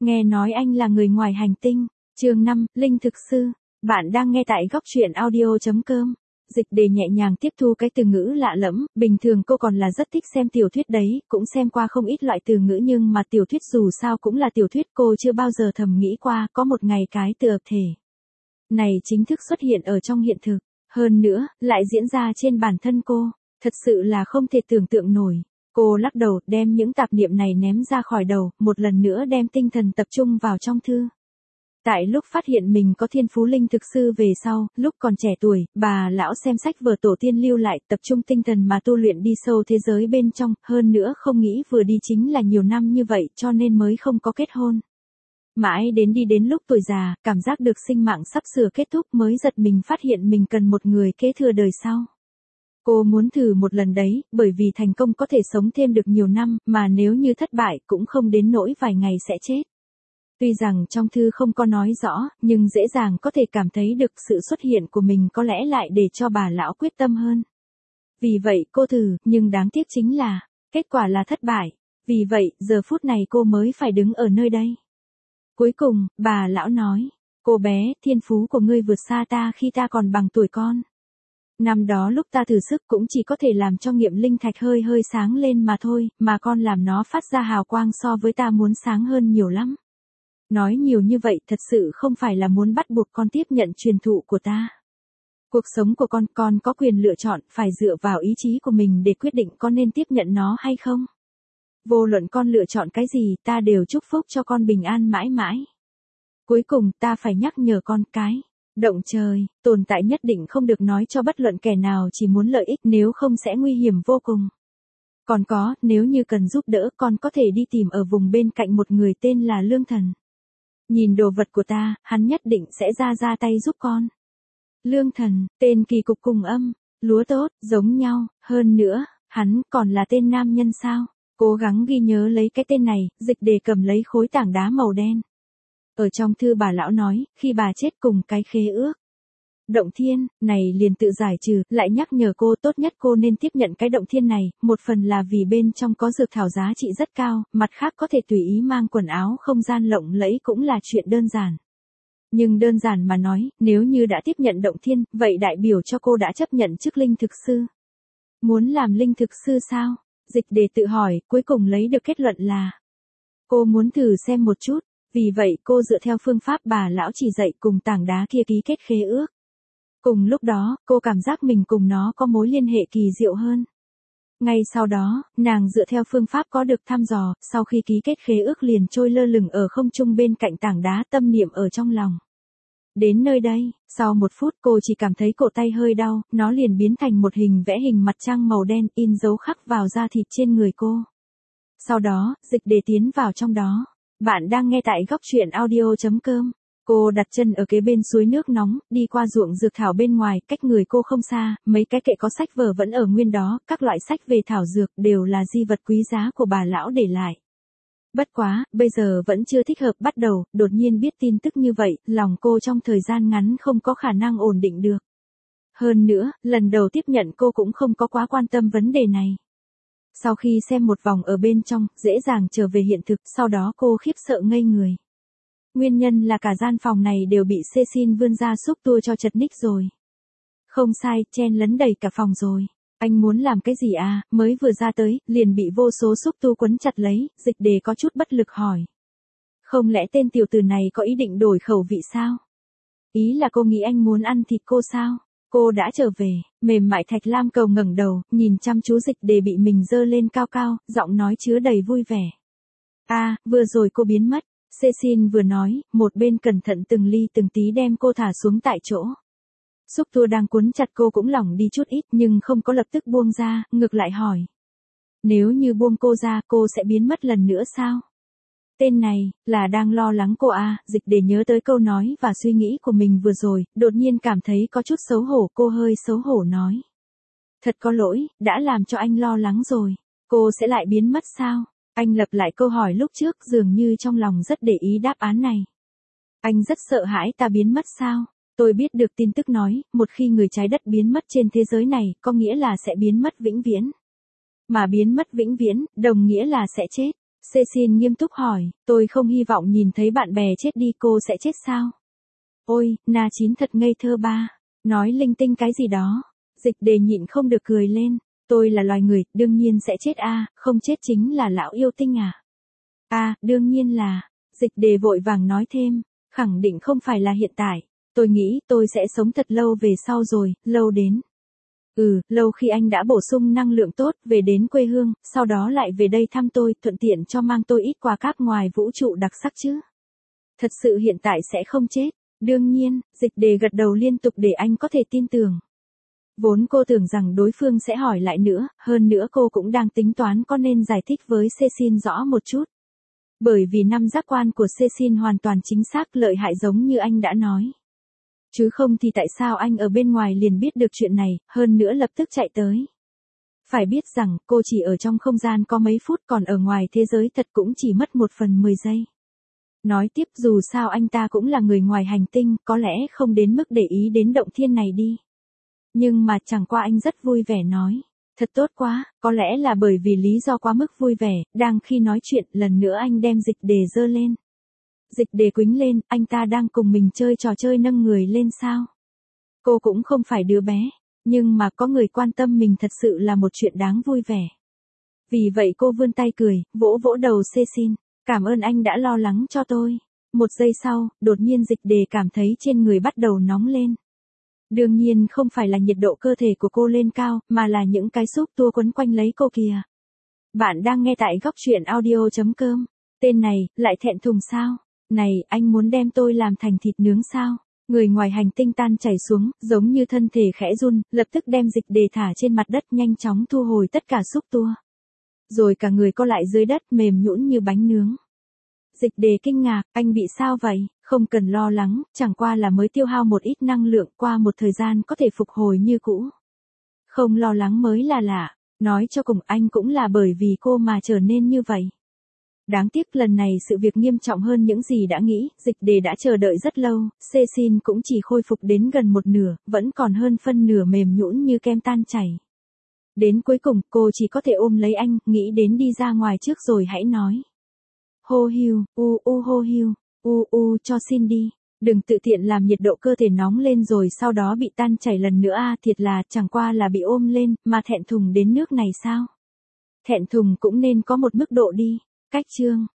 Nghe nói anh là người ngoài hành tinh. Chương 5, Linh thực sư. Bạn đang nghe tại góc truyện audio.com. Dịch Đề nhẹ nhàng tiếp thu cái từ ngữ lạ lẫm, bình thường cô còn là rất thích xem tiểu thuyết đấy, cũng xem qua không ít loại từ ngữ nhưng mà tiểu thuyết dù sao cũng là tiểu thuyết, cô chưa bao giờ thầm nghĩ qua có một ngày cái từ ập thể này chính thức xuất hiện ở trong hiện thực, hơn nữa, lại diễn ra trên bản thân cô, thật sự là không thể tưởng tượng nổi. Cô lắc đầu, đem những tạp niệm này ném ra khỏi đầu, một lần nữa đem tinh thần tập trung vào trong thư. Tại lúc phát hiện mình có thiên phú linh thực sư về sau, lúc còn trẻ tuổi, bà lão xem sách vở tổ tiên lưu lại, tập trung tinh thần mà tu luyện đi sâu thế giới bên trong, hơn nữa không nghĩ vừa đi chính là nhiều năm như vậy cho nên mới không có kết hôn. Mãi đến lúc tuổi già, cảm giác được sinh mạng sắp sửa kết thúc mới giật mình phát hiện mình cần một người kế thừa đời sau. Cô muốn thử một lần đấy, bởi vì thành công có thể sống thêm được nhiều năm, mà nếu như thất bại cũng không đến nỗi vài ngày sẽ chết. Tuy rằng trong thư không có nói rõ, nhưng dễ dàng có thể cảm thấy được sự xuất hiện của mình có lẽ lại để cho bà lão quyết tâm hơn. Vì vậy cô thử, nhưng đáng tiếc chính là, kết quả là thất bại. Vì vậy, giờ phút này cô mới phải đứng ở nơi đây. Cuối cùng, bà lão nói, cô bé, thiên phú của ngươi vượt xa ta khi ta còn bằng tuổi con. Năm đó lúc ta thử sức cũng chỉ có thể làm cho nghiệm linh thạch hơi sáng lên mà thôi, mà con làm nó phát ra hào quang so với ta muốn sáng hơn nhiều lắm. Nói nhiều như vậy thật sự không phải là muốn bắt buộc con tiếp nhận truyền thụ của ta. Cuộc sống của con có quyền lựa chọn, phải dựa vào ý chí của mình để quyết định con nên tiếp nhận nó hay không. Vô luận con lựa chọn cái gì, ta đều chúc phúc cho con bình an mãi mãi. Cuối cùng ta phải nhắc nhở con cái. Động trời, tồn tại nhất định không được nói cho bất luận kẻ nào chỉ muốn lợi ích, nếu không sẽ nguy hiểm vô cùng. Còn có, nếu như cần giúp đỡ, con có thể đi tìm ở vùng bên cạnh một người tên là Lương Thần. Nhìn đồ vật của ta, hắn nhất định sẽ ra tay giúp con. Lương Thần, tên kỳ cục cùng âm, lúa tốt, giống nhau, hơn nữa, hắn còn là tên nam nhân sao? Cố gắng ghi nhớ lấy cái tên này, Dịch Đề cầm lấy khối tảng đá màu đen. Ở trong thư bà lão nói, khi bà chết cùng cái khế ước. Động thiên, này liền tự giải trừ, lại nhắc nhở cô tốt nhất cô nên tiếp nhận cái động thiên này, một phần là vì bên trong có dược thảo giá trị rất cao, mặt khác có thể tùy ý mang quần áo không gian lộng lẫy cũng là chuyện đơn giản. Nhưng đơn giản mà nói, nếu như đã tiếp nhận động thiên, vậy đại biểu cho cô đã chấp nhận chức linh thực sư. Muốn làm linh thực sư sao? Dịch Đề tự hỏi, cuối cùng lấy được kết luận là cô muốn thử xem một chút. Vì vậy cô dựa theo phương pháp bà lão chỉ dạy cùng tảng đá kia ký kết khế ước. Cùng lúc đó, cô cảm giác mình cùng nó có mối liên hệ kỳ diệu hơn. Ngay sau đó, nàng dựa theo phương pháp có được thăm dò, sau khi ký kết khế ước liền trôi lơ lửng ở không trung bên cạnh tảng đá, tâm niệm ở trong lòng. Đến nơi đây, sau 1 phút cô chỉ cảm thấy cổ tay hơi đau, nó liền biến thành một hình vẽ hình mặt trăng màu đen in dấu khắc vào da thịt trên người cô. Sau đó, Dịch Đề tiến vào trong đó. Bạn đang nghe tại góc truyện audio.com. Cô đặt chân ở kế bên suối nước nóng, đi qua ruộng dược thảo bên ngoài, cách người cô không xa, mấy cái kệ có sách vở vẫn ở nguyên đó, các loại sách về thảo dược đều là di vật quý giá của bà lão để lại. Bất quá, bây giờ vẫn chưa thích hợp bắt đầu, đột nhiên biết tin tức như vậy, lòng cô trong thời gian ngắn không có khả năng ổn định được. Hơn nữa, lần đầu tiếp nhận cô cũng không có quá quan tâm vấn đề này. Sau khi xem một vòng ở bên trong, dễ dàng trở về hiện thực, sau đó cô khiếp sợ ngây người. Nguyên nhân là cả gian phòng này đều bị Cecil vươn ra xúc tua cho chật ních rồi. Không sai, chen lấn đầy cả phòng rồi. Anh muốn làm cái gì à, mới vừa ra tới, liền bị vô số xúc tu quấn chặt lấy, Dịch Đề có chút bất lực hỏi. Không lẽ tên tiểu tử này có ý định đổi khẩu vị sao? Ý là cô nghĩ anh muốn ăn thịt cô sao? Cô đã trở về, mềm mại Thạch Lam Cầu ngẩng đầu, nhìn chăm chú Dịch Đề bị mình dơ lên cao cao, giọng nói chứa đầy vui vẻ. Vừa rồi cô biến mất, Cecil vừa nói, một bên cẩn thận từng ly từng tí đem cô thả xuống tại chỗ. Xúc tua đang cuốn chặt cô cũng lỏng đi chút ít nhưng không có lập tức buông ra, ngược lại hỏi. Nếu như buông cô ra, cô sẽ biến mất lần nữa sao? Tên này, là đang lo lắng cô à, Dịch Đề nhớ tới câu nói và suy nghĩ của mình vừa rồi, đột nhiên cảm thấy có chút xấu hổ, cô hơi xấu hổ nói. Thật có lỗi, đã làm cho anh lo lắng rồi, cô sẽ lại biến mất sao? Anh lặp lại câu hỏi lúc trước dường như trong lòng rất để ý đáp án này. Anh rất sợ hãi ta biến mất sao? Tôi biết được tin tức nói, một khi người trái đất biến mất trên thế giới này, có nghĩa là sẽ biến mất vĩnh viễn. Mà biến mất vĩnh viễn, đồng nghĩa là sẽ chết. Cecil nghiêm túc hỏi, tôi không hy vọng nhìn thấy bạn bè chết đi, cô sẽ chết sao? Ôi, Na Chín thật ngây thơ ba. Nói linh tinh cái gì đó. Dịch đề nhịn không được cười lên. Tôi là loài người, đương nhiên sẽ chết a, không chết chính là lão yêu tinh à. À, đương nhiên là. Dịch đề vội vàng nói thêm, khẳng định không phải là hiện tại. Tôi nghĩ tôi sẽ sống thật lâu về sau rồi, lâu đến. Lâu khi anh đã bổ sung năng lượng tốt, về đến quê hương, sau đó lại về đây thăm tôi, thuận tiện cho mang tôi ít quà cáp ngoài vũ trụ đặc sắc chứ. Thật sự hiện tại sẽ không chết. Đương nhiên, dịch đề gật đầu liên tục để anh có thể tin tưởng. Vốn cô tưởng rằng đối phương sẽ hỏi lại nữa, hơn nữa cô cũng đang tính toán có nên giải thích với Cecil rõ một chút. Bởi vì năm giác quan của Cecil hoàn toàn chính xác lợi hại giống như anh đã nói. Chứ không thì tại sao anh ở bên ngoài liền biết được chuyện này, hơn nữa lập tức chạy tới. Phải biết rằng, cô chỉ ở trong không gian có mấy phút, còn ở ngoài thế giới thật cũng chỉ mất 1/10 giây. Nói tiếp, dù sao anh ta cũng là người ngoài hành tinh, có lẽ không đến mức để ý đến động thiên này đi. Nhưng mà chẳng qua anh rất vui vẻ nói. Thật tốt quá, có lẽ là bởi vì lý do quá mức vui vẻ, đang khi nói chuyện, lần nữa anh đem dịch đề giơ lên. Dịch đề quýnh lên, anh ta đang cùng mình chơi trò chơi nâng người lên sao? Cô cũng không phải đứa bé, nhưng mà có người quan tâm mình thật sự là một chuyện đáng vui vẻ. Vì vậy cô vươn tay cười, vỗ vỗ đầu Cecil. Cảm ơn anh đã lo lắng cho tôi. Một giây sau, đột nhiên dịch đề cảm thấy trên người bắt đầu nóng lên. Đương nhiên không phải là nhiệt độ cơ thể của cô lên cao, mà là những cái xúc tua quấn quanh lấy cô kìa. Bạn đang nghe tại góc truyện audio.com. Tên này, lại thẹn thùng sao? Này, anh muốn đem tôi làm thành thịt nướng sao? Người ngoài hành tinh tan chảy xuống, giống như thân thể khẽ run, lập tức đem dịch đề thả trên mặt đất, nhanh chóng thu hồi tất cả xúc tua. Rồi cả người co lại dưới đất, mềm nhũn như bánh nướng. Dịch đề kinh ngạc, anh bị sao vậy? Không cần lo lắng, chẳng qua là mới tiêu hao một ít năng lượng, qua một thời gian có thể phục hồi như cũ. Không lo lắng mới là lạ, nói cho cùng anh cũng là bởi vì cô mà trở nên như vậy. Đáng tiếc lần này sự việc nghiêm trọng hơn những gì đã nghĩ, dịch đề đã chờ đợi rất lâu, Cecil cũng chỉ khôi phục đến gần một nửa, vẫn còn hơn phân nửa mềm nhũn như kem tan chảy. Đến cuối cùng, cô chỉ có thể ôm lấy anh, nghĩ đến đi ra ngoài trước rồi hãy nói. Hô hiu, hô hiu, cho xin đi. Đừng tự tiện làm nhiệt độ cơ thể nóng lên rồi sau đó bị tan chảy lần nữa a, thiệt là chẳng qua là bị ôm lên, mà thẹn thùng đến nước này sao? Thẹn thùng cũng nên có một mức độ đi. Cách chương